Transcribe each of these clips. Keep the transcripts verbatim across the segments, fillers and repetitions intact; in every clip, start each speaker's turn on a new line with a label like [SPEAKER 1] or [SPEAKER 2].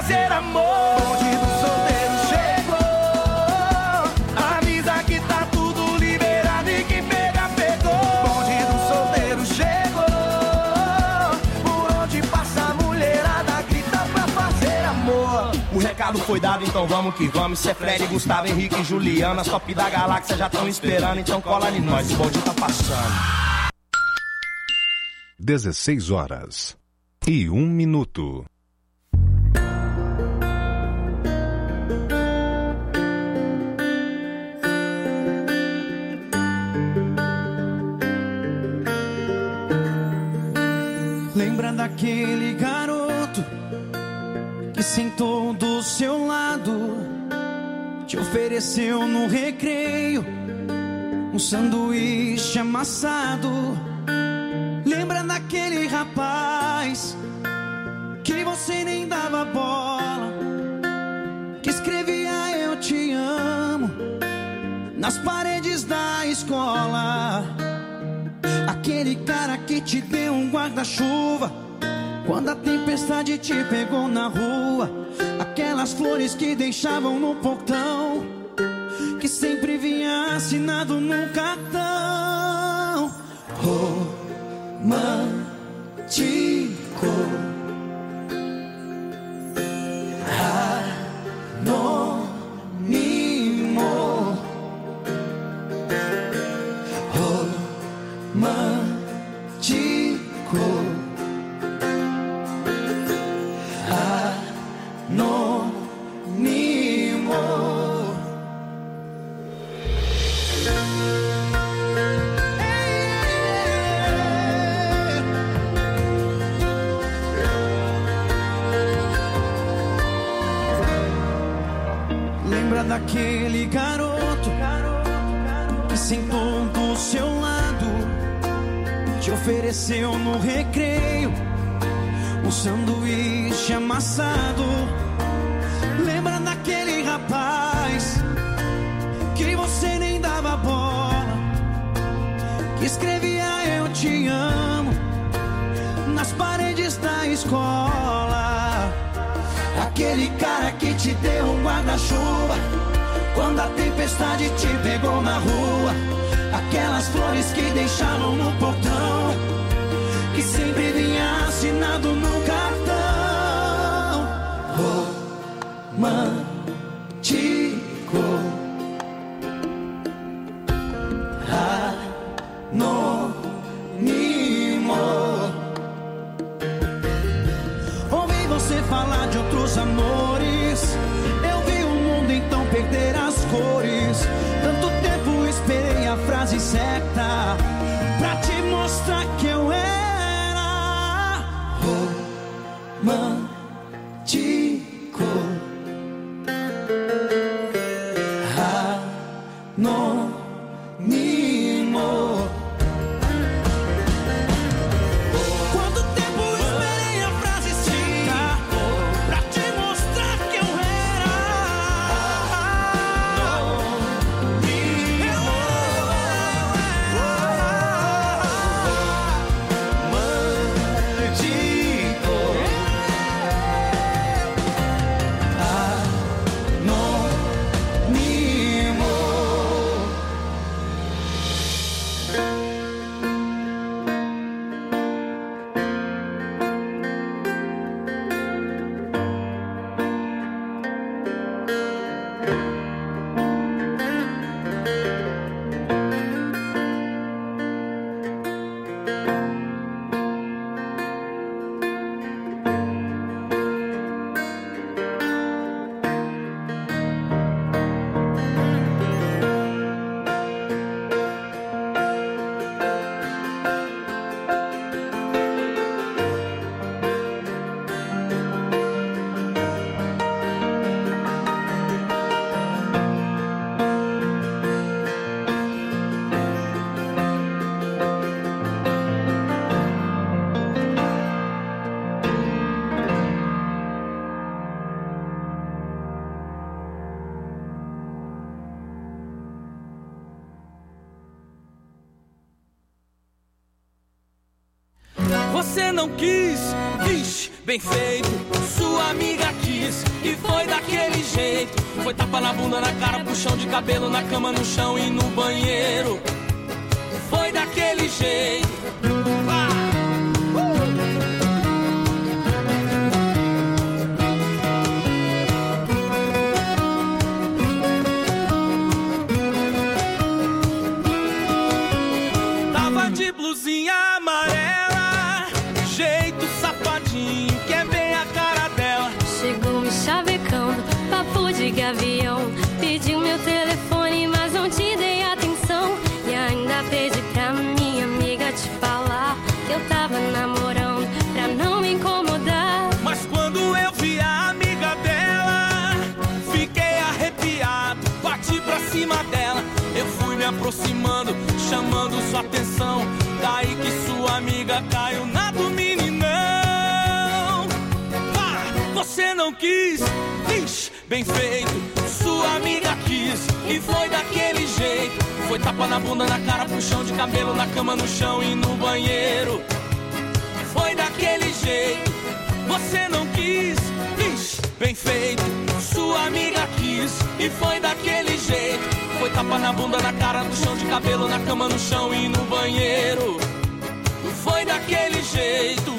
[SPEAKER 1] fazer amor. Bonde do solteiro chegou, avisa que tá tudo liberado e que pega, pegou. Bonde do solteiro chegou, por onde passa a mulherada grita pra fazer amor. O recado foi dado, então vamos que vamos. Cê Fred, Gustavo, Henrique e Juliana, as top da galáxia já tão esperando, então cola em nós, o bonde tá passando.
[SPEAKER 2] dezesseis horas e um minuto.
[SPEAKER 3] Lembra daquele garoto que sentou do seu lado, te ofereceu no recreio um sanduíche amassado? Lembra daquele rapaz que você nem dava bola, que escrevia eu te amo nas paredes da escola? Aquele cara que te deu um guarda-chuva quando a tempestade te pegou na rua. Aquelas flores que deixavam no portão, que sempre vinha assinado num cartão romântico, anônimo, romântico, anônimo. Lembra daquele garoto que sentou do seu lado, te ofereceu no recreio um sanduíche amassado? Lembra daquele rapaz que você nem dava bola, que escrevia eu te amo nas paredes da escola? Aquele cara que te deu um guarda-chuva quando a tempestade te pegou na rua. Aquelas flores que deixavam no portão, que sempre vinha assinado no cartão romântico, anônimo. Ouvi você falar de outros amores, eu vi o mundo então perder as cores. Tanto tempo esperei a frase certa pra te mostrar que eu era romântico, anônimo. Quanto tempo esperei a frase certa pra te mostrar que eu era romântico,
[SPEAKER 4] Você não quis, vixe, bem feito. Sua amiga quis e foi daquele jeito. Foi tapa na bunda, na cara, puxão de cabelo, na cama, no chão e no banheiro. Foi daquele jeito. Ah! Tava de blusinha amarela, jeito safadinho, que é bem a cara dela.
[SPEAKER 5] Chegou me chavecando, papo de gavião. Pediu meu telefone, mas não te dei atenção. E ainda pedi pra minha amiga te falar que eu tava namorando, pra não me incomodar.
[SPEAKER 4] Mas quando eu vi a amiga dela, fiquei arrepiado, bati pra cima dela. Eu fui me aproximando, chamando sua atenção. Daí que sua amiga caiu na do meninão. Ah, você não quis, ixi, bem feito. Sua amiga quis e foi daquele jeito. Foi tapa na bunda, na cara, puxão de cabelo, na cama, no chão e no banheiro. Foi daquele jeito. Você não quis, ixi, bem feito. Sua amiga quis e foi daquele jeito. Foi tapa na bunda, na cara, no chão de cabelo, na cama, no chão e no banheiro. Foi daquele jeito.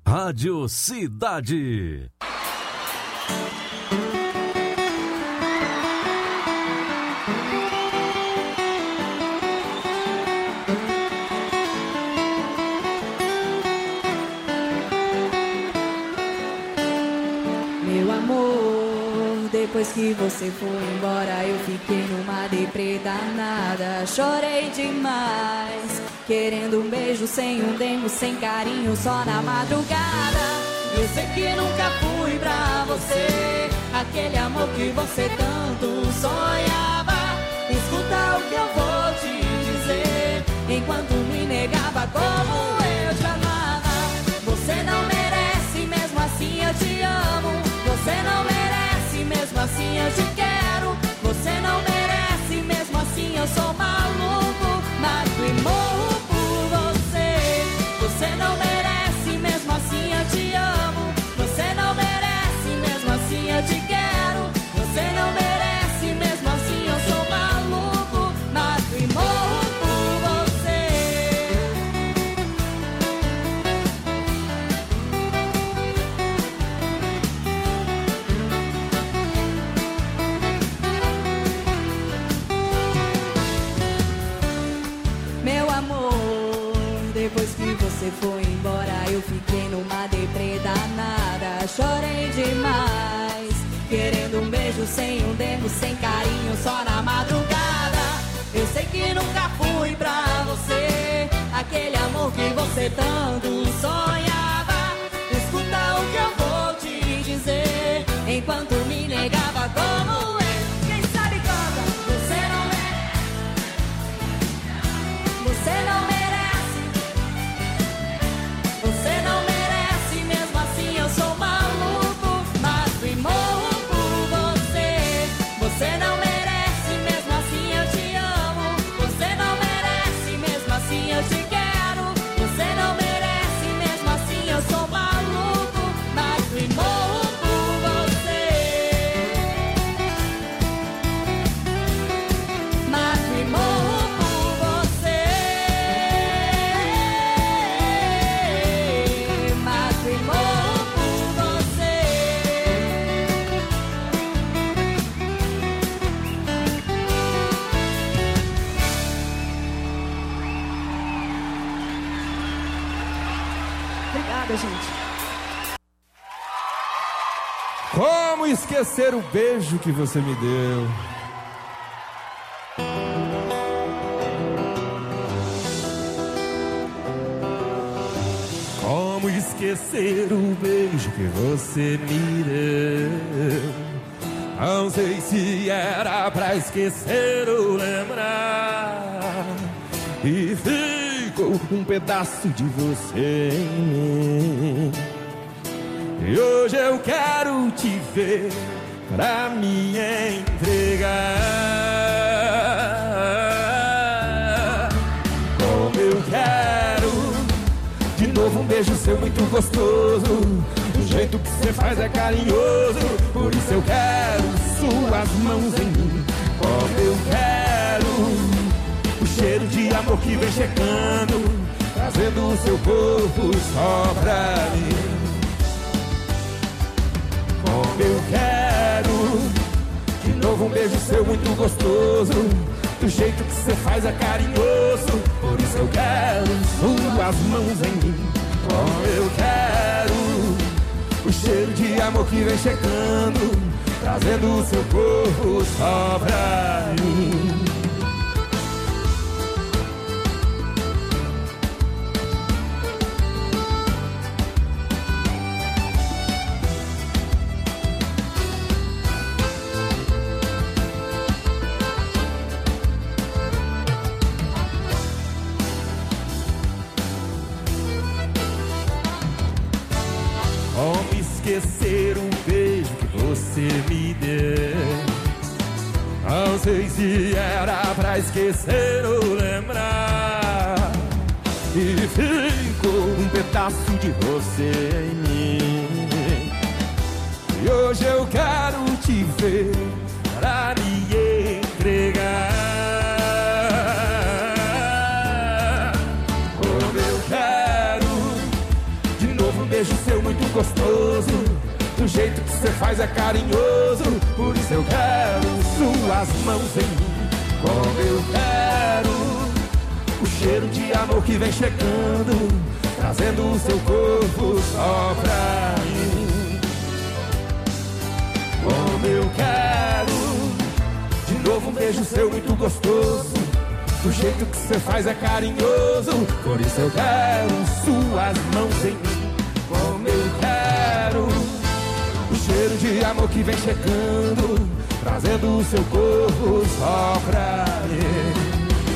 [SPEAKER 6] Rádio Cidade.
[SPEAKER 7] Meu amor, depois que você foi embora, eu fiquei numa deprê danada. Chorei demais, querendo um beijo sem um dengo, sem carinho, só na madrugada. Eu sei que nunca fui pra você aquele amor que você tanto sonhava. Escuta o que eu vou te dizer, enquanto me negava como eu te amava. Você não merece, mesmo assim eu te amo. Você não merece, mesmo assim eu te quero. Você não merece, mesmo assim eu sou maluco, mato e morro por você. Você não merece, mesmo assim eu te amo. Você não merece, mesmo assim eu te quero. Você não merece, mesmo assim eu sou maluco, mato e morro por você. Meu amor, depois que você foi embora, eu fiquei numa deprê danada. Chorei demais, querendo um beijo sem um dengo, sem carinho, só na madrugada. Eu sei que nunca fui pra você aquele amor que você tanto sonhava. Escuta o que eu vou te dizer, enquanto me negava como eu. Quem sabe canta. Você não merece, você não merece, você não merece, mesmo assim eu sou maluco, mato e morro por você. Você não merece, mesmo assim eu te amo. Você não merece, mesmo assim eu te quero. Você não merece, mesmo assim eu sou maluco, mato e morro por você. Mato e morro por você. Mato e morro por você. Obrigada, gente.
[SPEAKER 8] Como esquecer o beijo que você me deu? Como esquecer o beijo que você me deu? Não sei se era pra esquecer ou lembrar. E ficou um pedaço de você em mim. E hoje eu quero te ver pra me entregar. Como eu quero de novo um beijo seu muito gostoso. O jeito que você faz é carinhoso. Por isso eu quero suas mãos em mim. Como eu quero o cheiro de amor que vem chegando, trazendo o seu corpo só pra mim. Como eu quero de novo um beijo seu muito gostoso. Do jeito que você faz é carinhoso. Por isso eu quero suas mãos em mim. Como eu quero o cheiro de amor que vem chegando, trazendo o seu corpo só pra mim. Como esquecer o beijo que você me deu? Não sei se era pra esquecer ou lembrar. E ficou um pedaço de você em mim. E hoje eu quero te ver pra me entregar. Como eu quero beijo seu muito gostoso. O jeito que você faz é carinhoso. Por isso eu quero suas mãos em mim. Como eu quero o cheiro de amor que vem chegando, trazendo o seu corpo só pra mim. Como eu quero de novo um beijo seu muito gostoso. O jeito que você faz é carinhoso. Por isso eu quero suas mãos em mim. Como eu quero o cheiro de amor que vem chegando, trazendo o seu corpo só pra mim.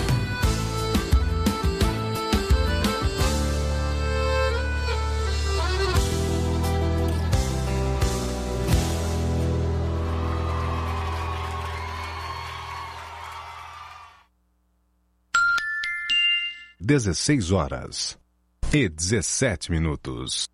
[SPEAKER 2] dezesseis horas e dezessete minutos.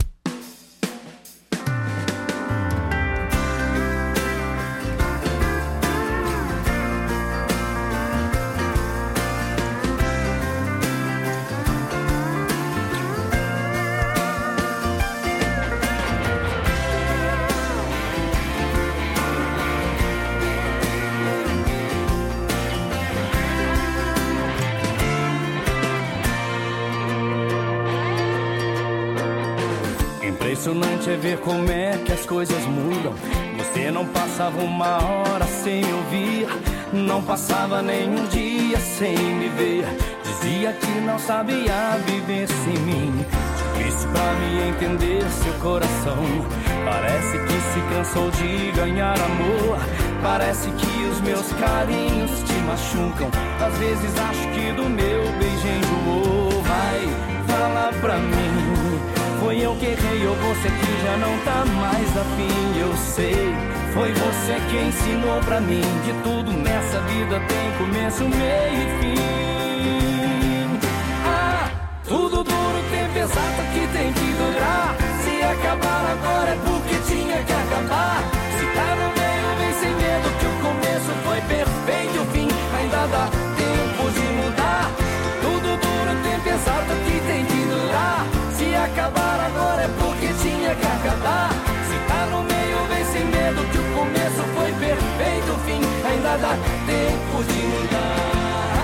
[SPEAKER 4] Impressionante é ver como é que as coisas mudam. Você não passava uma hora sem me ouvir, não passava nenhum dia sem me ver. Dizia que não sabia viver sem mim. Difícil pra me entender seu coração. Parece que se cansou de ganhar amor. Parece que os meus carinhos te machucam. Às vezes acho que do meu beijo enjoou. Vai, fala pra mim, foi eu que errei ou você que já não tá mais afim? Eu sei, foi você que ensinou pra mim. De tudo nessa vida tem começo, meio e fim. Ah, tudo duro tem pesado que tem que durar. Se acabar agora é porque tinha que acabar. Se tá no meio vem sem medo que o começo foi perfeito e o fim ainda dá tempo de mudar. Tudo duro tem pesado que tem que durar. Se acabar agora é porque tinha que acabar. Se tá no meio vem sem medo que o começo foi perfeito, o fim ainda dá tempo de mudar.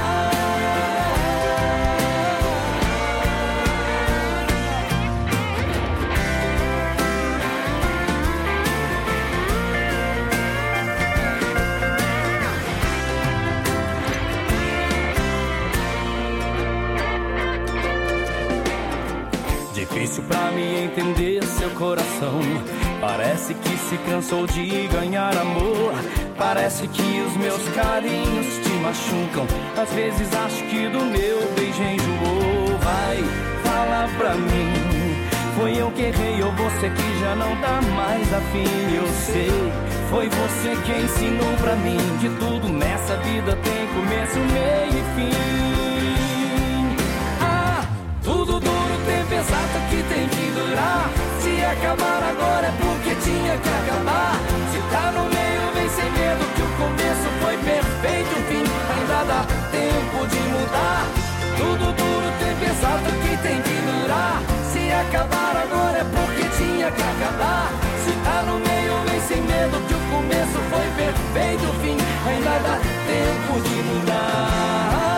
[SPEAKER 4] Difícil pra me entender seu coração. Parece que se cansou de ganhar amor. Parece que os meus carinhos te machucam. Às vezes acho que do meu beijo enjoou. Vai, fala pra mim, foi eu que errei ou você que já não tá mais afim? Eu sei, foi você que ensinou pra mim. De tudo nessa vida tem começo, meio e fim. Ah, tudo duro tem pesado que tem que durar. Se acabar agora é porque tinha que acabar. Se tá no meio vem sem medo que o começo foi perfeito, o fim ainda dá tempo de mudar. Tudo duro tem pesado que tem que durar. Se acabar agora é porque tinha que acabar. Se tá no meio vem sem medo que o começo foi perfeito, o fim ainda dá tempo de mudar.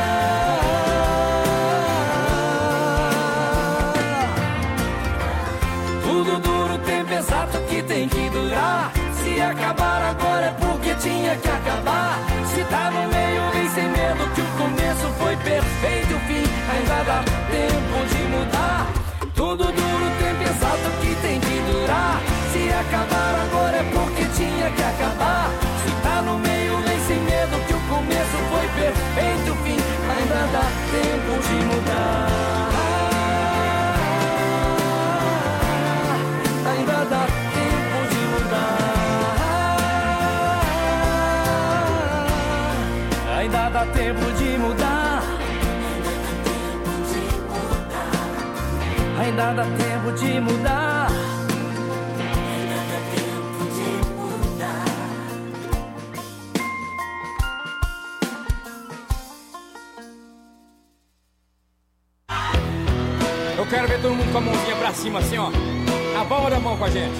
[SPEAKER 4] Tudo duro tem pesado que tem que durar. Se acabar agora é porque tinha que acabar. Se tá no meio vem sem medo que o começo foi perfeito, o fim ainda dá tempo de mudar. Tudo duro tem pesado que tem que durar. Se acabar agora é porque tinha que acabar. Se tá no meio vem sem medo que o começo foi perfeito, o fim ainda dá tempo de mudar. Ainda dá tempo de mudar. Ainda dá tempo de mudar. Ainda dá tempo de mudar.
[SPEAKER 8] Eu quero ver todo mundo com a mãozinha pra cima assim, ó. Na palma da mão com a gente.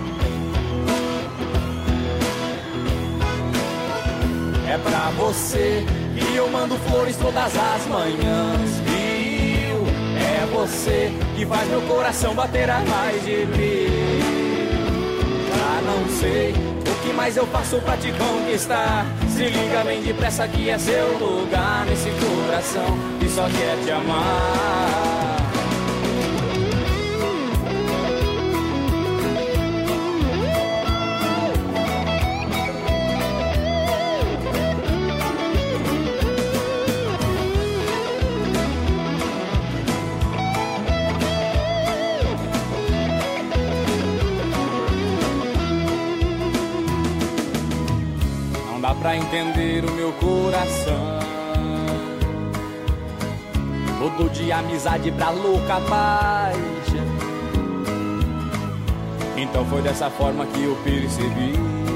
[SPEAKER 4] É pra você que eu mando flores todas as manhãs, viu? É você que faz meu coração bater a mais de mil. Já não sei o que mais eu faço pra te conquistar. Se liga bem depressa que é seu lugar nesse coração que só quer te amar. Pra entender o meu coração, mudou de amizade pra louca paixão. Então foi dessa forma que eu percebi.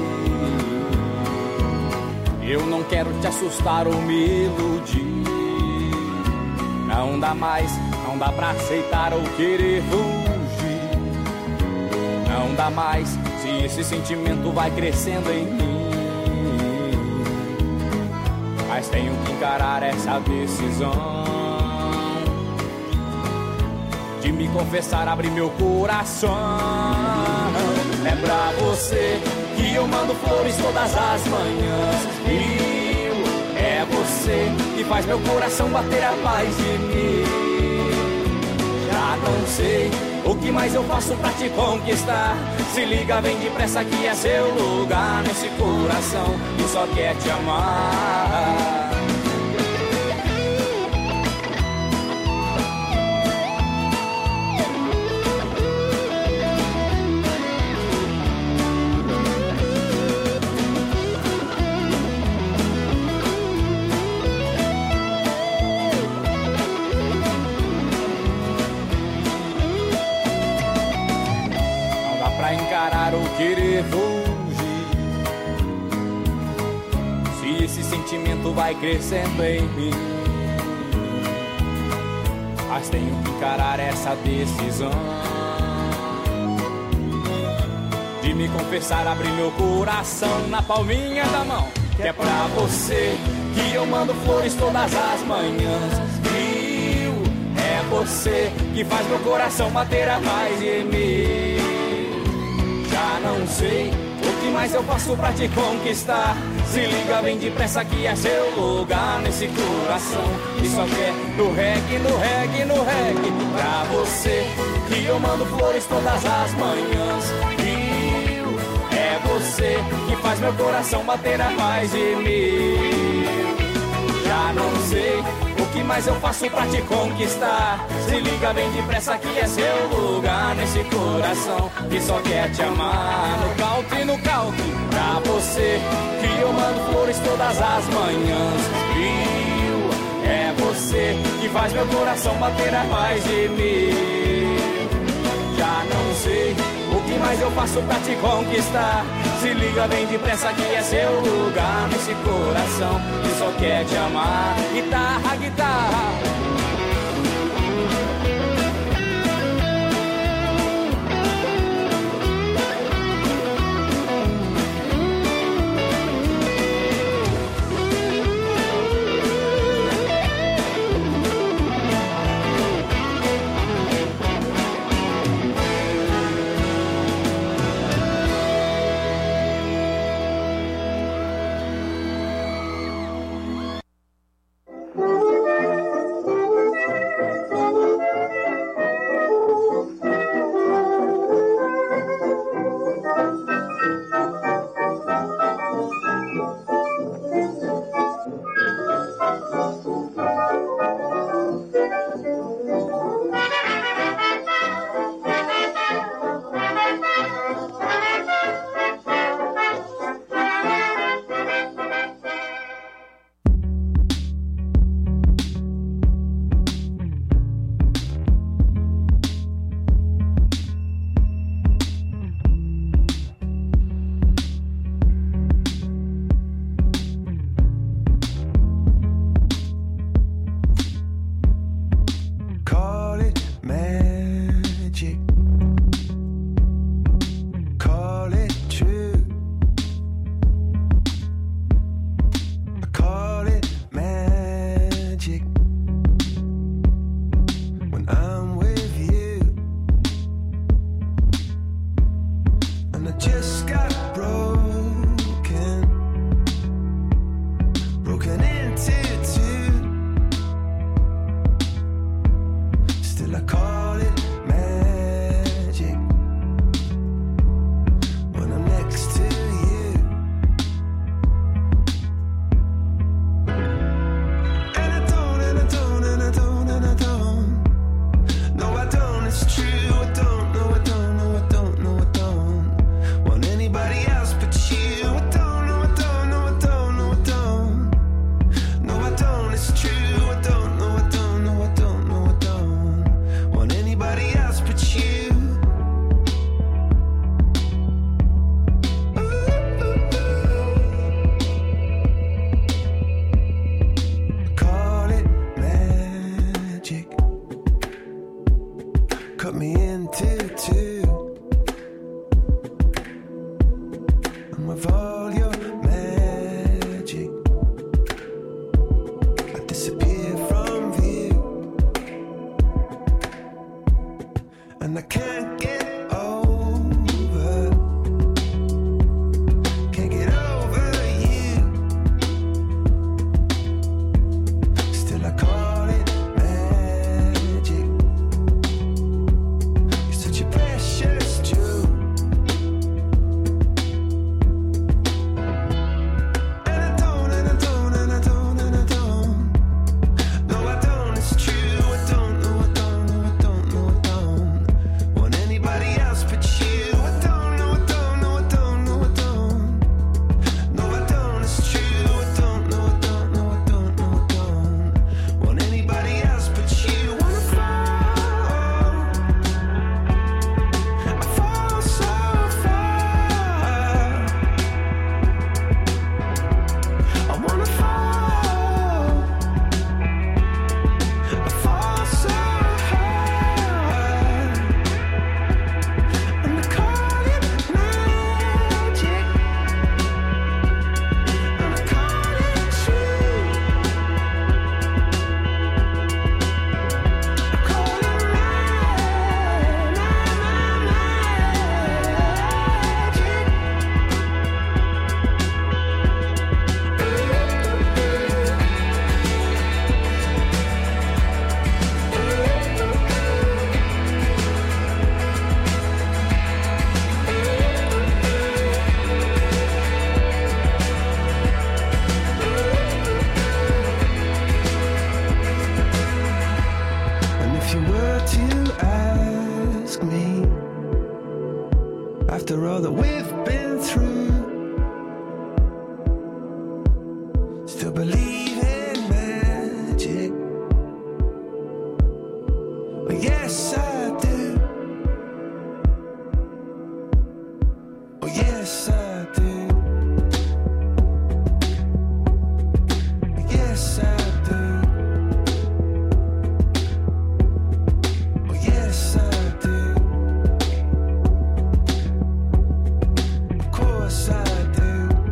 [SPEAKER 4] Eu não quero te assustar ou me iludir. Não dá mais, não dá pra aceitar ou querer fugir. Não dá mais, se esse sentimento vai crescendo em mim. Mas tenho que encarar essa decisão de me confessar, abrir meu coração. É pra você que eu mando flores todas as manhãs, viu? É você que faz meu coração bater a mais de mim. Já não sei o que mais eu faço pra te conquistar. Se liga bem depressa que é seu lugar nesse coração que só quer te amar. Encarar ou querer fugir. Se esse sentimento vai crescendo em mim, mas tenho que encarar essa decisão de me confessar, abrir meu coração na palminha da mão. Que é pra você que eu mando flores todas as manhãs, viu? É você que faz meu coração bater a mais de mim. Já não sei o que mais eu faço pra te conquistar. Se liga bem depressa que é seu lugar nesse coração que só quer no reggae, no reggae, no reggae. Pra você que eu mando flores todas as manhãs, viu? É você que faz meu coração bater a mais de mil. Já não sei o que mais eu faço pra te conquistar. Se liga bem depressa que é seu lugar nesse coração que só quer te amar. No country, no country. Pra você que eu mando flores todas as manhãs, viu? É você que faz meu coração bater a mais de mil. Já não sei o que mais eu faço pra te conquistar. Se liga bem depressa que é seu lugar nesse coração que só quer te amar. Guitarra, guitarra.
[SPEAKER 1] and I just got broken, broken into two. Still I call it magic when I'm next to you. And I don't, and I don't, and I don't, and I don't. No, I don't, it's true, I don't, no, I don't, no, I don't, no, I don't want anybody else but you. I don't, no, I don't, no, I don't, no, I don't. No, I don't, it's true, I don't, no, I don't, no, I don't, no, I don't want anybody else but you. Call it magic, cut me into two, and with all your magic I disappear from view, and I can't get over, can't get over you. Still I call it magic. You're such a precious jewel, and I don't, and I don't, and I don't, and I don't. No, I don't, it's true, I don't, no, I don't, no, I don't, no, I don't want anybody else but you. I don't, no, I don't, no, I don't, no, I don't. No, I don't, it's true, I don't, no, I don't, no, I don't, no, I don't want anybody else but you. Wanna fall, I fall so far. I wanna fall, I fall so hard, and I call it magic, and I call it true. I call it magic. And if you were to ask me, after all that we've been through, still believe in magic? Well, yes, I do. Oh, yes, I do. Oh, yes, I do. Oh, yes, I do. Of course I do.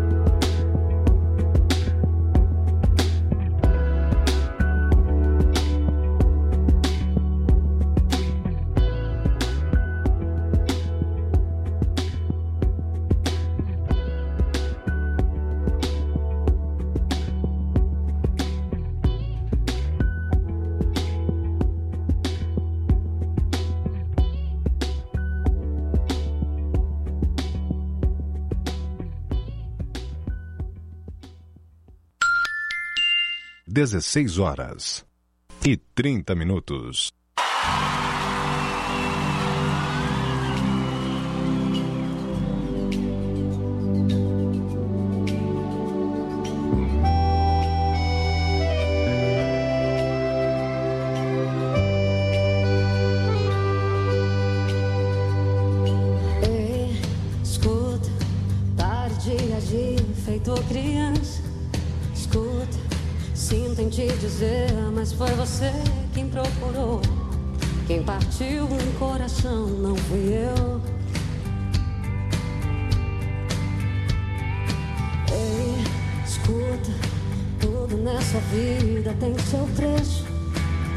[SPEAKER 2] dezesseis horas e trinta minutos.
[SPEAKER 7] Ei, escuta, pare de agir feito criança. Escuta, sinto em te dizer, mas foi você quem procurou. Quem partiu um coração não fui eu. Ei, escuta, tudo nessa vida tem seu preço.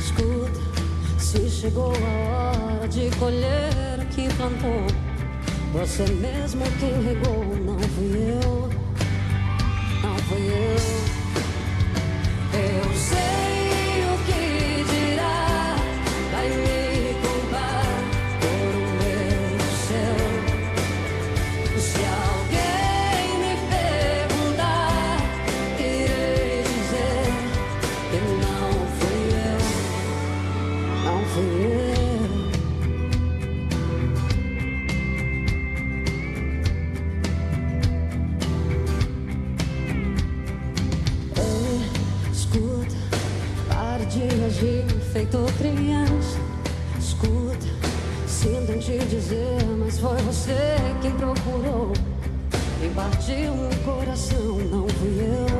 [SPEAKER 7] Escuta, se chegou a hora de colher o que plantou.
[SPEAKER 9] Você mesmo quem regou, não fui eu, não fui eu. Eu sei o que dirá, vai me culpar por um erro seu. Se alguém me perguntar, irei dizer que não fui eu, não fui eu. Feito criança, escuta, sinto em te dizer, mas foi você quem procurou, quem partiu meu coração, não fui eu.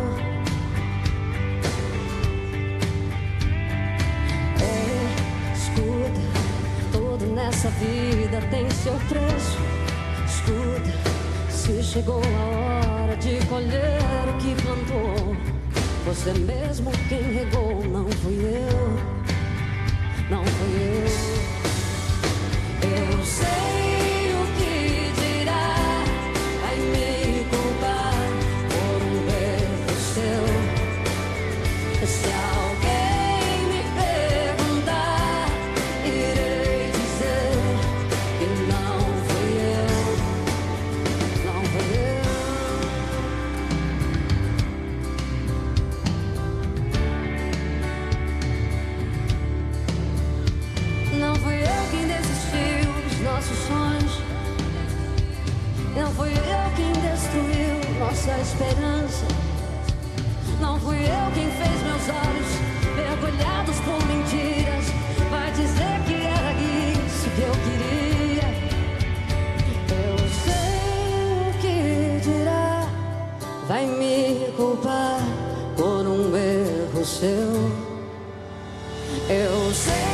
[SPEAKER 9] É, escuta, tudo nessa vida tem seu preço. Escuta, se chegou a hora de colher o que plantou, você mesmo quem regou, não fui eu. Não fui eu. Eu sei o que dirá, vai me culpar por um erro seu. Se alguém me perguntar, irei dizer que não fui eu, não fui eu. Não fui eu quem desistiu dos nossos sonhos. Não fui eu quem destruiu nossa esperança. Não fui eu quem fez meus olhos mergulhados por mentiras. Vai dizer que era isso que eu queria. Eu sei o que dirá, vai me culpar por um erro seu. Eu sei.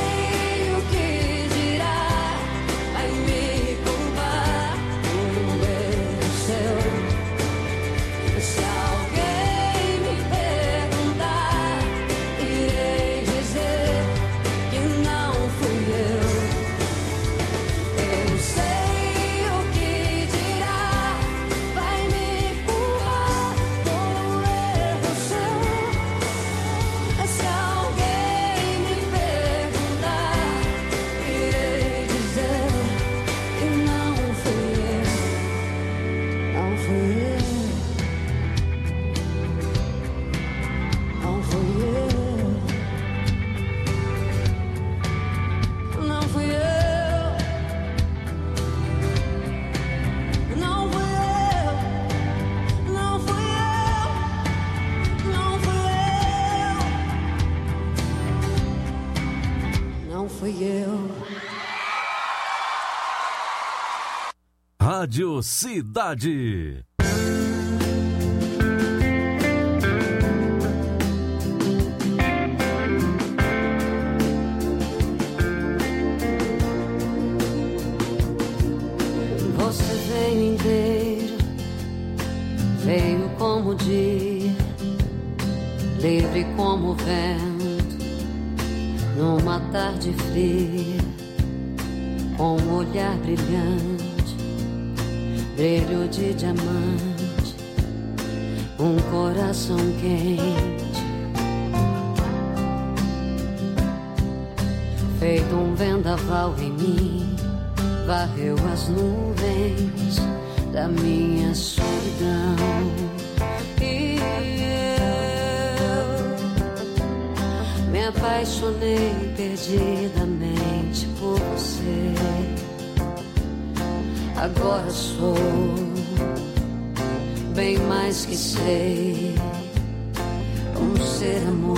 [SPEAKER 6] Rádio Cidade.
[SPEAKER 9] Você veio inteiro, veio como o dia, livre como o vento, numa tarde fria, com um olhar brilhante, brilho de diamante, um coração quente, feito um vendaval em mim, varreu as nuvens da minha solidão. E eu me apaixonei perdidamente por você. Agora sou bem mais que sei, um ser amor.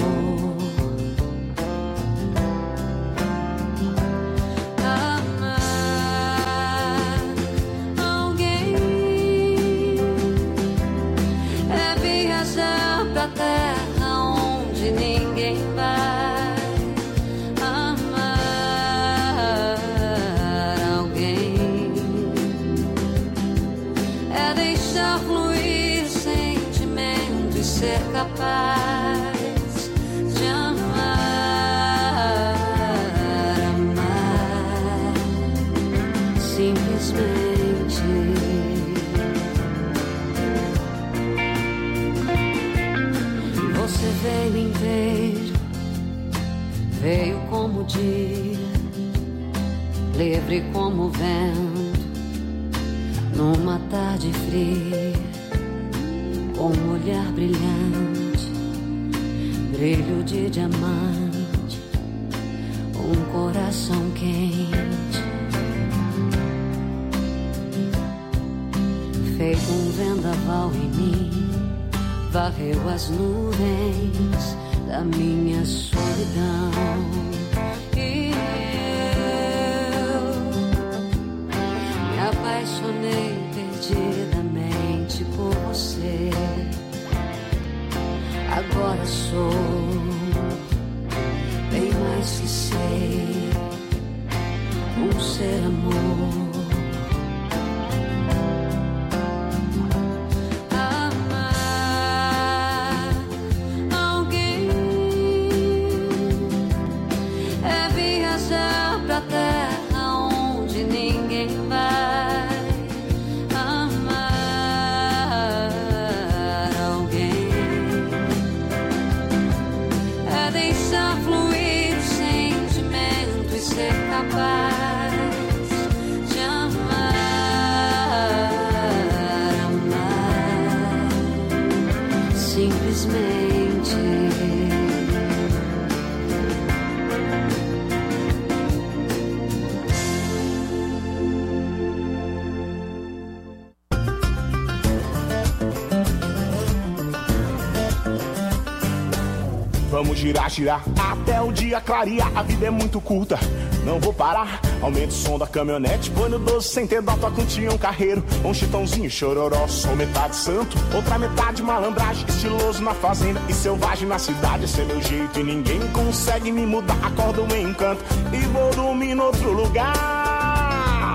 [SPEAKER 9] Capaz de amar, amar, simplesmente. Você veio em ver, veio como dia, livre como o vento, numa tarde fria, com um olhar brilhante, brilho de diamante, um coração quente, feito um vendaval em mim, varreu as nuvens da minha solidão. E eu me apaixonei perdidamente por você. Agora sou bem mais que sei, um ser amor.
[SPEAKER 8] Vamos girar, girar, até o dia clarear. A vida é muito curta, não vou parar. Aumenta o som da caminhonete, põe no doze sem ter dó, toca um Tião Carreiro, um Chitãozinho Chororó. Sou metade santo, outra metade malandragem, estiloso na fazenda e selvagem na cidade. Esse é meu jeito e ninguém consegue me mudar. Acordo em encanto e vou dormir em outro lugar.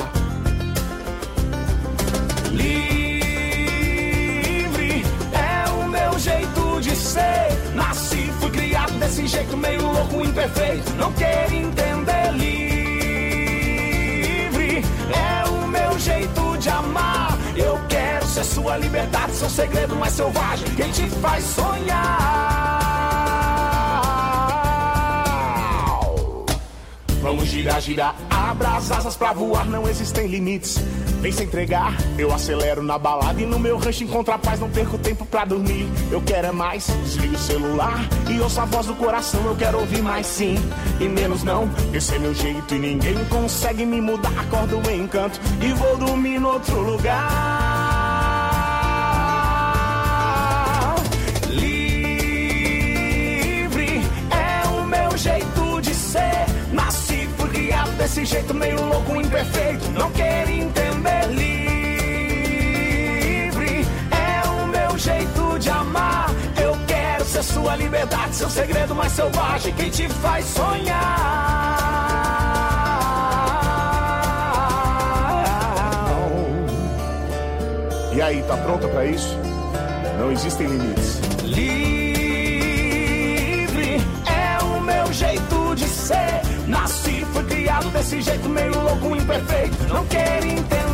[SPEAKER 8] Livre é o meu jeito de ser. Nasci, fui criado desse jeito meio louco, imperfeito. Não quero entender. Livre é o meu jeito de amar. Eu quero ser sua liberdade, seu segredo mais selvagem, quem te faz sonhar. Vamos girar, girar, abra as asas pra voar, não existem limites. Vem se entregar, eu acelero na balada e no meu rancho encontro a paz, não perco tempo pra dormir. Eu quero é mais, desligo o celular e ouço a voz do coração. Eu quero ouvir mais sim e menos não. Esse é meu jeito e ninguém consegue me mudar. Acordo em encanto e vou dormir no outro lugar. Livre é o meu jeito de ser. Nasci, fui criado desse jeito meio louco, imperfeito. Não quero entender. Livre é o meu jeito de amar. Eu quero ser sua liberdade, seu segredo mais selvagem, quem te faz sonhar. E aí, tá pronta pra isso? Não existem limites. Livre é o meu jeito de ser. Nasci, fui criado desse jeito meio louco, imperfeito. Não quero entender.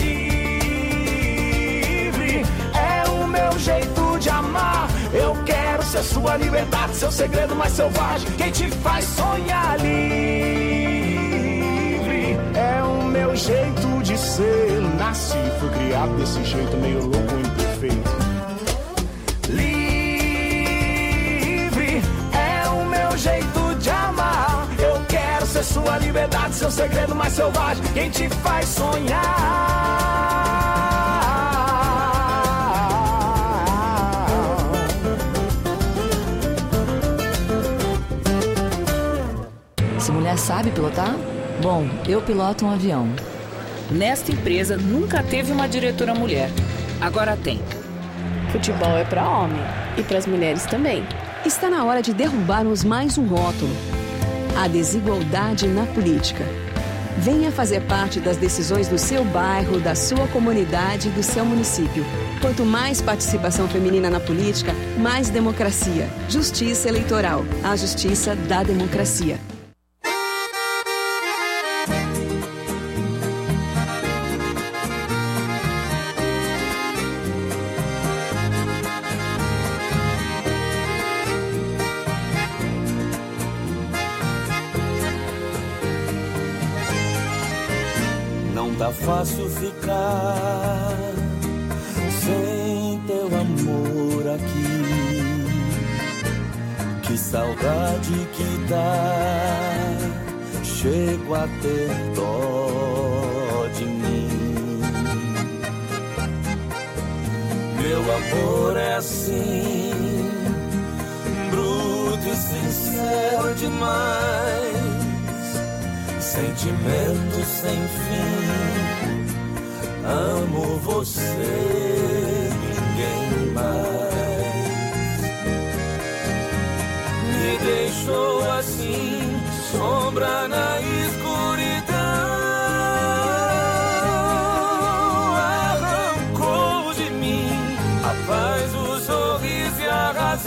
[SPEAKER 8] Livre é o meu jeito de amar. Eu quero ser sua liberdade, seu segredo mais selvagem, quem te faz sonhar. Livre é o meu jeito de ser. Nasci, fui criado desse jeito meio louco, imperfeito. Livre é o meu jeito de amar. Eu quero ser sua liberdade, seu segredo mais selvagem, quem te faz sonhar.
[SPEAKER 10] Essa mulher sabe pilotar? Bom, eu piloto um avião.
[SPEAKER 11] Nesta empresa nunca teve uma diretora mulher. Agora tem.
[SPEAKER 12] Futebol é para homem e para as mulheres também.
[SPEAKER 13] Está na hora de derrubarmos mais um rótulo: a desigualdade na política. Venha fazer parte das decisões do seu bairro, da sua comunidade e do seu município. Quanto mais participação feminina na política, mais democracia. Justiça Eleitoral. A justiça da democracia.
[SPEAKER 4] fácil ficar sem teu amor aqui. Que saudade que dá, chego a ter dó de mim. Meu amor é assim, bruto e sincero demais, sentimento sem fim, amo você, ninguém mais. Me deixou assim, sombra na escuridão, arrancou de mim a paz, o sorriso e a razão.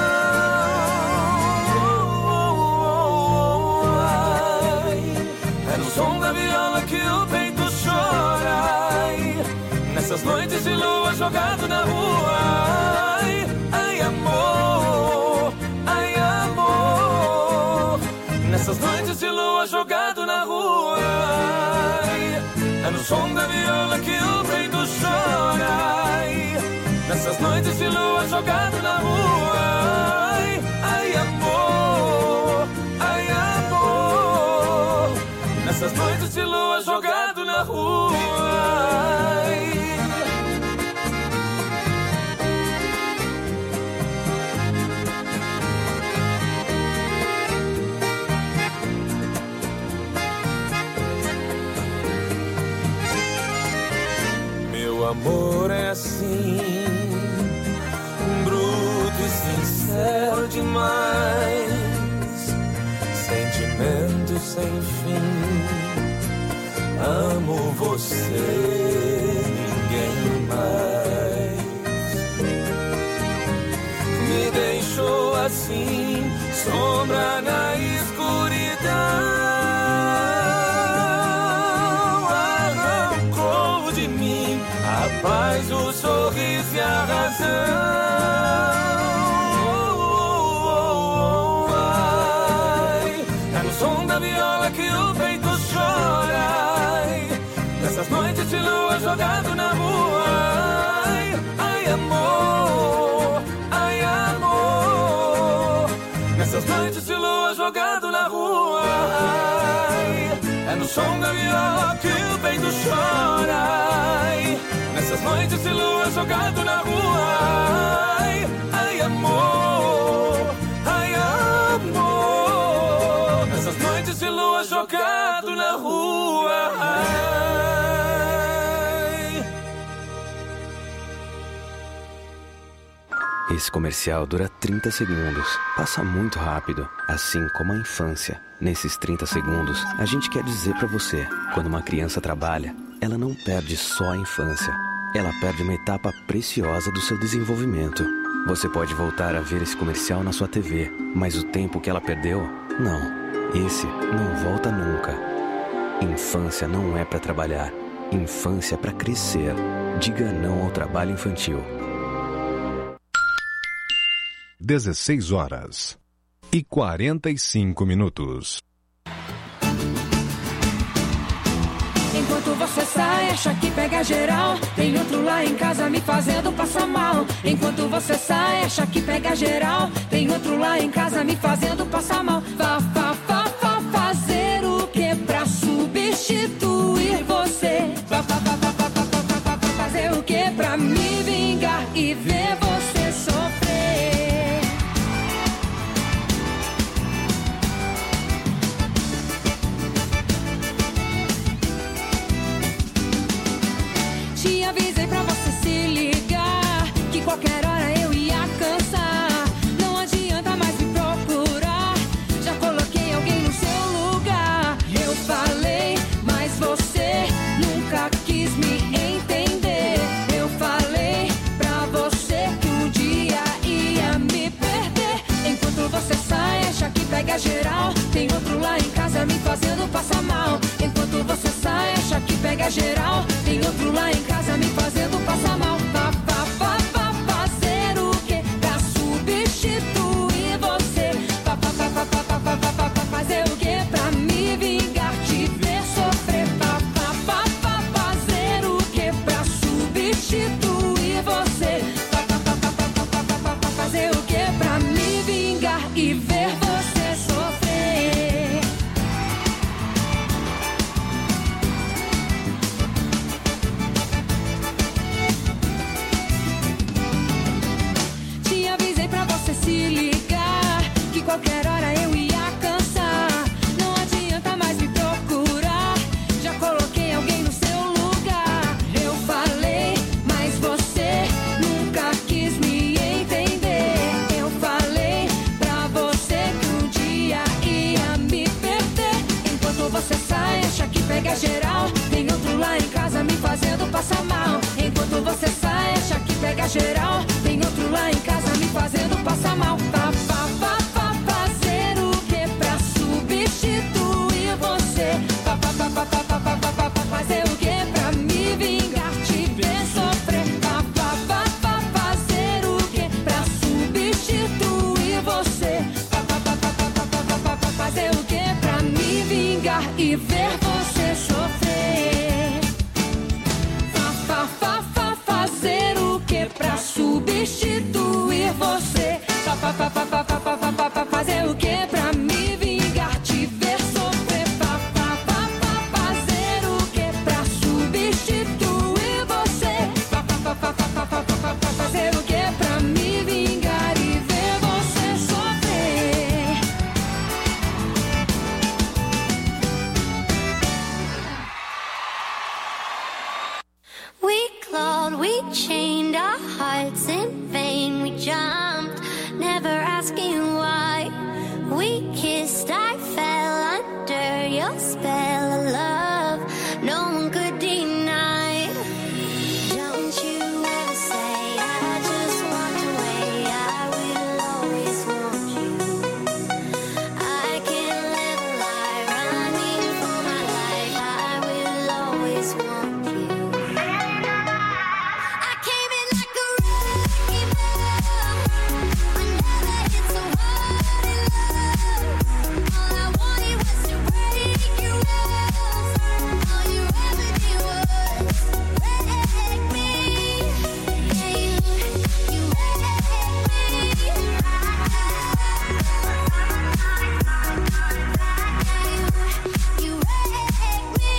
[SPEAKER 4] É no som da viola que o peito chora, ai, nessas noites de lua jogado na rua. Ai, ai amor, ai amor, nessas noites de lua jogado na rua. Ai, é no som da viola que o peito chora, ai, nessas noites de lua jogado na rua. Ai, ai amor, ai amor, nessas noites de lua jogado na rua. Ai. Meu amor é assim, bruto e sincero demais, sentimento sem fim, amo você, ninguém mais. Me deixou assim, sombra na escuridão, arrancou de mim a paz, o sorriso e a razão. Que o peito chora, ai, nessas noites de lua jogado na rua. Ai, ai amor, ai amor, nessas noites de lua jogado na rua. Ai, é no som da viola que o peito chora, ai, nessas noites de lua jogado na rua. Ai, ai amor, ai amor, nessas noites de lua jogado na rua. Ai.
[SPEAKER 14] Esse comercial dura trinta segundos. Passa muito rápido, assim como a infância. Nesses trinta segundos, a gente quer dizer pra você, quando uma criança trabalha, ela não perde só a infância. Ela perde uma etapa preciosa do seu desenvolvimento. Você pode voltar a ver esse comercial na sua T V, mas o tempo que ela perdeu, não. Esse não volta nunca. Infância não é pra trabalhar. Infância é pra crescer. Diga não ao trabalho infantil.
[SPEAKER 2] dezesseis horas e quarenta e cinco minutos.
[SPEAKER 3] Enquanto você sai, acha que pega geral, tem outro lá em casa me fazendo passar mal. Enquanto você sai, acha que pega geral, tem outro lá em casa me fazendo passar mal. Vá, vá, vá, vá fazer o que pra substituir você? Vá, vá, vá, vá, vá, vá, vá, vá, vá fazer o que pra me vingar e ver você sofrer? Te avisei pra você se ligar, que qualquer hora eu ia cansar. Não adianta mais me procurar, já coloquei alguém no seu lugar. Eu falei, mas você nunca quis me entender. Eu falei pra você que um dia ia me perder. Enquanto você sai, acha que pega geral, tem outro lá em casa me fazendo passar mal. Enquanto você sai, acha que pega geral, tem outro lá em casa me fazendo passar mal. Vá, vá, vá, vá fazer fa, fa, fa, fazer o que pra substituir você? Fa, fa, fa, fa, fa, fa, fa, fa, fa, fa, fazer o que pra me vingar, te ver sofrer? Fa, fa, fa, fa, fazer o que pra substituir você? Fa, fa, fa, fa, fa, fa, fa, fa, fa, fazer o que pra me vingar e ver você sofrer?
[SPEAKER 5] We clawed, we chained our hearts in vain. We jumped, never asking why. We kissed, I fell under your spell of love. No one could deny. Don't you ever say I just walked away. I will always want you. I can't live a lie, running for my life. I will always want you. I came in like a wrecking ball. I never hit so hard in love. All I wanted was to break your walls. All you ever did was wreck me. Yeah, you, you wrecked me. Yeah, you, you wrecked me.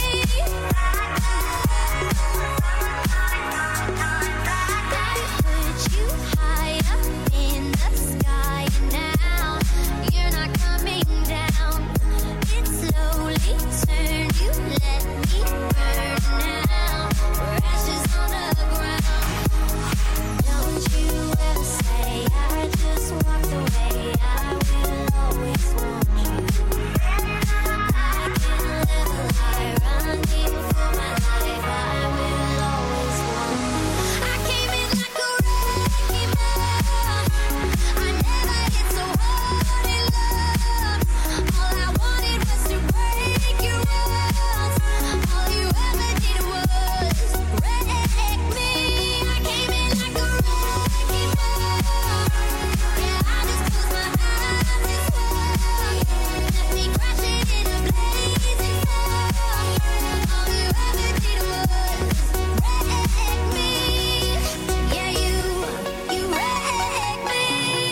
[SPEAKER 5] I put you high up in the sky, and now you're not coming down. It slowly turned, you let me burn. Now we're ashes on the ground. Don't you ever say I just walked away. I will always want you. I can't live a lie, running for my life. I will always want you. I came in like a wrecking ball. I never hit so hard in love. All I wanted was to break your walls. All you ever did was wreck me. I came in like a wrecking ball. Yeah, I just closed my eyes and swore. Left me crashing in a blazing fall. All you ever did was wreck me. Yeah, you, you wrecked me.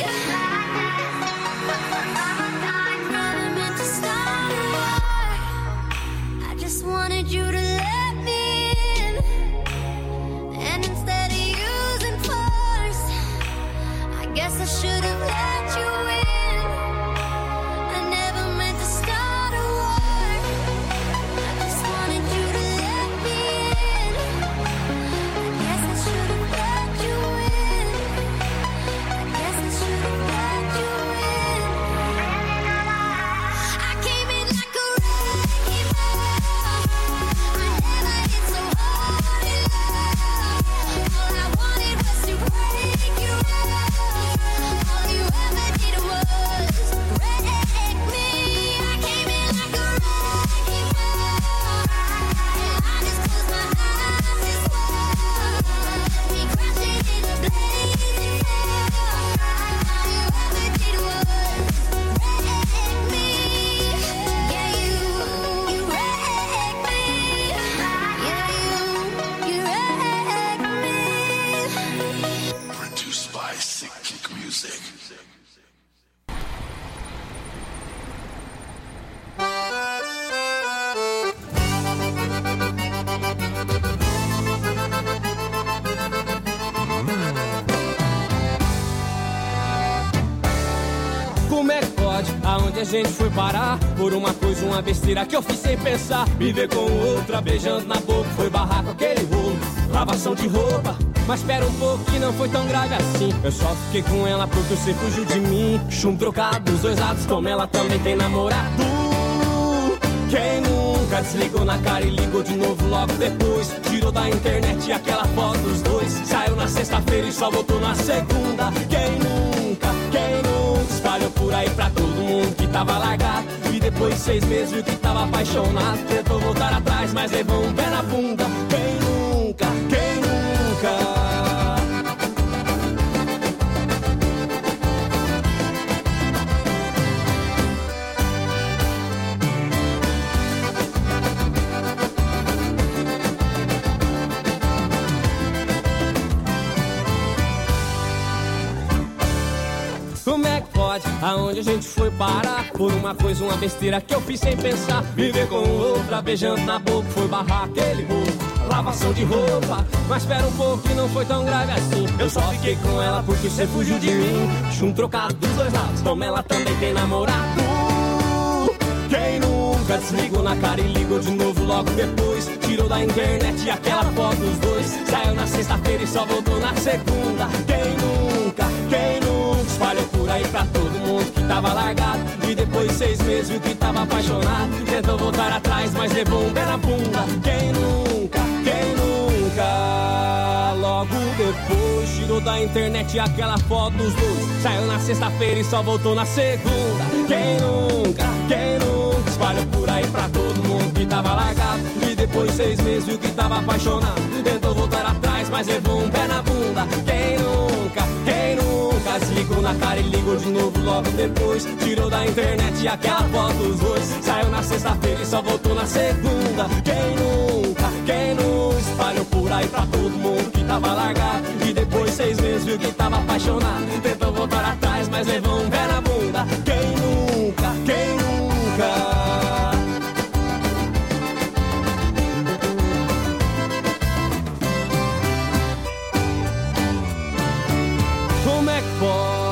[SPEAKER 5] Never meant to start a war. I just wanted you to let me in. And instead of using force, I guess I should have let you in. I never meant to start a war. I just wanted you to let me in. I guess I should have let you in. I guess I should have let you in. I came in like a wrecking ball. I never hit so hard in love. All I wanted was to break your walls. All you ever did was wreck me. I came in like a wrecking ball. Yeah, I just closed my eyes and swore. Left me crashing in a blazing fall. All you ever did was wreck me. Yeah, you, you wrecked me. Yeah, you, you wrecked me.
[SPEAKER 15] Produced by Sick Kick Music.
[SPEAKER 8] Como é que pode? Aonde a gente foi parar? Por uma coisa, uma besteira que eu fiz sem pensar. Me ver com outra, beijando na boca. Foi barrar com aquele rolo, lavação de roupa. Mas espera um pouco que não foi tão grave assim. Eu só fiquei com ela porque você fugiu de mim. Chum trocado dos dois lados, como ela também tem namorado. Quem nunca desligou na cara e ligou de novo logo depois? Tirou da internet aquela foto dos dois. Saiu na sexta-feira e só voltou na segunda. Quem nunca, quem nunca espalhou por aí pra todo mundo que tava largado. E depois de seis meses viu que tava apaixonado. Tentou voltar atrás, mas levou um pé na bunda. Quem nunca, quem nunca?
[SPEAKER 16] pode, aonde a gente foi parar? Por uma coisa, uma besteira que eu fiz sem pensar. Me ver com outra, beijando na boca, foi barrar aquele roubo. Lavação de roupa, mas espera um pouco que não foi tão grave assim. Eu só fiquei com ela porque você fugiu de mim. Um trocado dos dois lados, como ela também tem namorado. Quem nunca desligou na cara e ligou de novo logo depois? Tirou da internet aquela foto dos dois. Saiu na sexta-feira e só voltou na segunda. Quem nunca, quem nunca espalhou por aí pra todo mundo que tava largado. E depois de seis meses viu que tava apaixonado. Tentou voltar atrás, mas levou um pé na bunda. Quem nunca, quem nunca logo depois tirou da internet aquela foto dos dois. Saiu na sexta-feira e só voltou na segunda. Quem nunca, quem nunca espalhou por aí pra todo mundo que tava largado. E depois de seis meses viu que tava apaixonado. Tentou voltar atrás, mas levou um pé na bunda. Quem nunca, quem nunca desligou na cara e ligou de novo logo depois? Tirou da internet aquela foto dos dois. Saiu na sexta-feira e só voltou na segunda. Quem nunca, quem nunca espalhou por aí pra todo mundo que tava largado. E depois de seis meses viu que tava apaixonado. Tentou voltar atrás, mas levou um pé na bunda. Quem nunca, quem nunca. Como é que pode?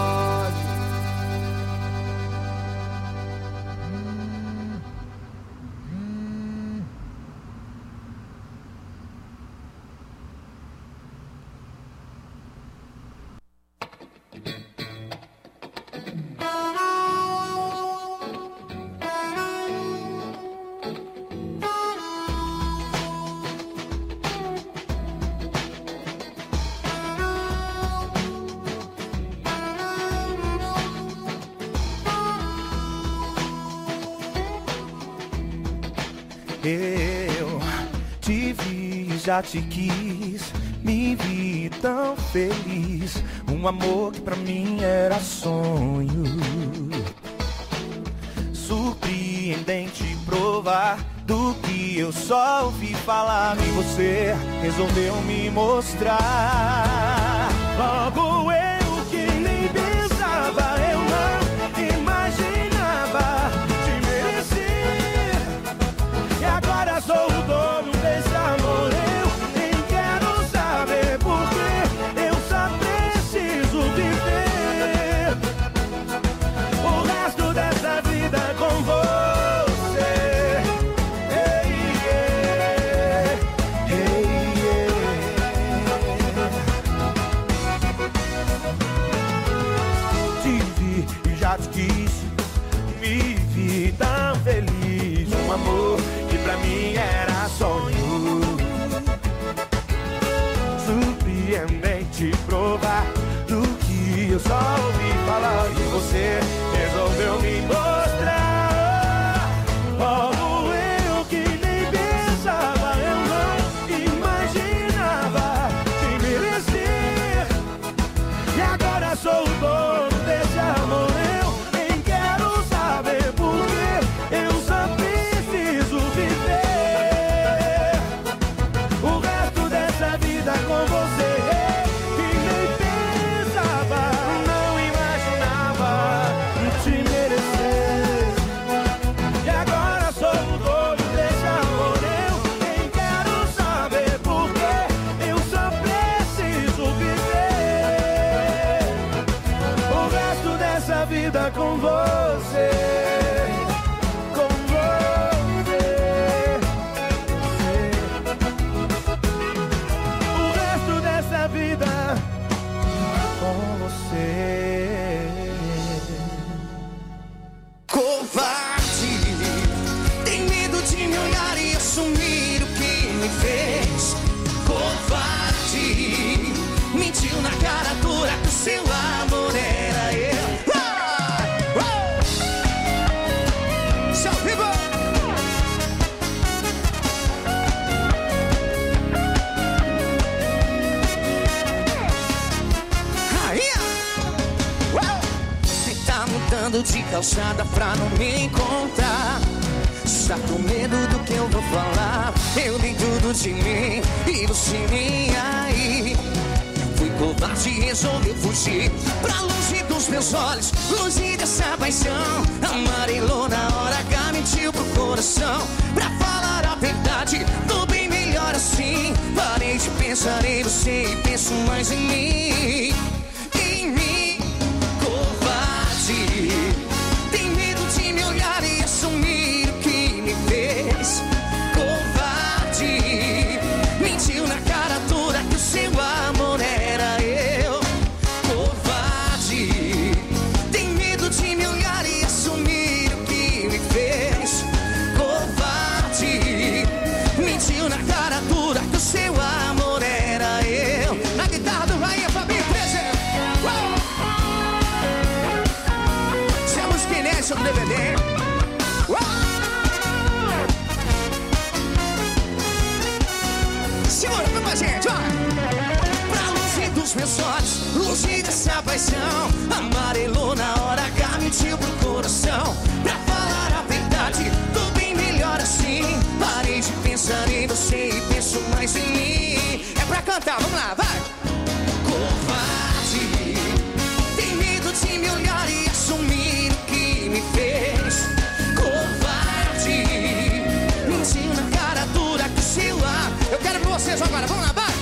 [SPEAKER 1] Eu te vi, já te quis, me vi tão feliz. Um amor que pra mim era sonho. Surpreendente provar do que eu só ouvi falar. E você resolveu me mostrar. Logo eu que nem pensava, eu não imaginava te merecer. E agora sou o dono desse amor. Eu nem quero saber porque eu só preciso viver o resto dessa vida com você. Hey, yeah. Hey, yeah. Te vi e já te quis, me vi tão feliz. Um amor que pra mim era sonho. Surpreendente provar do que eu só ouvi falar. E você resolveu me mostrar. Logo eu que nem pensava, eu não imaginava te merecer. E agora sou o dono desse amor. Eu nem quero saber porque eu só preciso viver o resto dessa vida com você. E nem pensava, não imaginava te merecer. E agora sou o dono desse amor. Eu nem quero saber porque eu só preciso viver o resto dessa vida com você. Com você. O resto dessa vida com você.
[SPEAKER 17] Covarde, tem medo de me olhar e assumir o que me fez. Covarde, mentiu na cara dura que seu amor era eu. Ah! Uh! Seu vivo! Rainha! Você tá mudando de calçada pra não me encontrar. Está com medo do que eu vou falar. Eu dei tudo de mim e você nem aí. Fui covarde mas resolveu fugir pra longe dos meus olhos, longe dessa paixão. Amarelou na hora H, mentiu pro coração pra falar a verdade, tô bem melhor assim. Parei de pensar em você e penso mais em mim. Em mim, covarde, tem medo de me olhar e assumir o que me fez. Covarde, mentiu na cara dura que o seu amor era eu. Covarde, tem medo de me olhar e assumir o que me fez. Covarde, mentiu na cara dura que o seu amor era eu. Na guitarra do Rainha Fabinho presente. Se a música inédita do D V D. Segura pra gente, vai! Pra longe dos meus olhos, longe dessa paixão. Amarelou na hora H, mentiu pro coração pra falar a verdade, tô bem melhor assim. Parei de pensar em você e penso mais em mim. É pra cantar, vamos lá, vai! Covarde, tem medo de me olhar e assumir o que me fez. Covarde, mentiu na cara dura que o seu ar. Eu quero pra vocês agora, vamos lá, vai!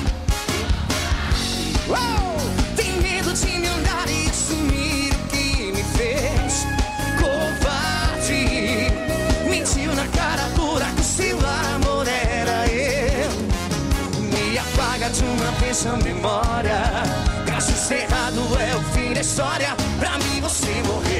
[SPEAKER 17] Uou! Tem medo de me olhar e assumir o que me fez. Covarde, mentiu na cara dura que o seu amor era eu. Me apaga de uma vez a memória, caso cerrado é o fim da história. Pra mim você morreu.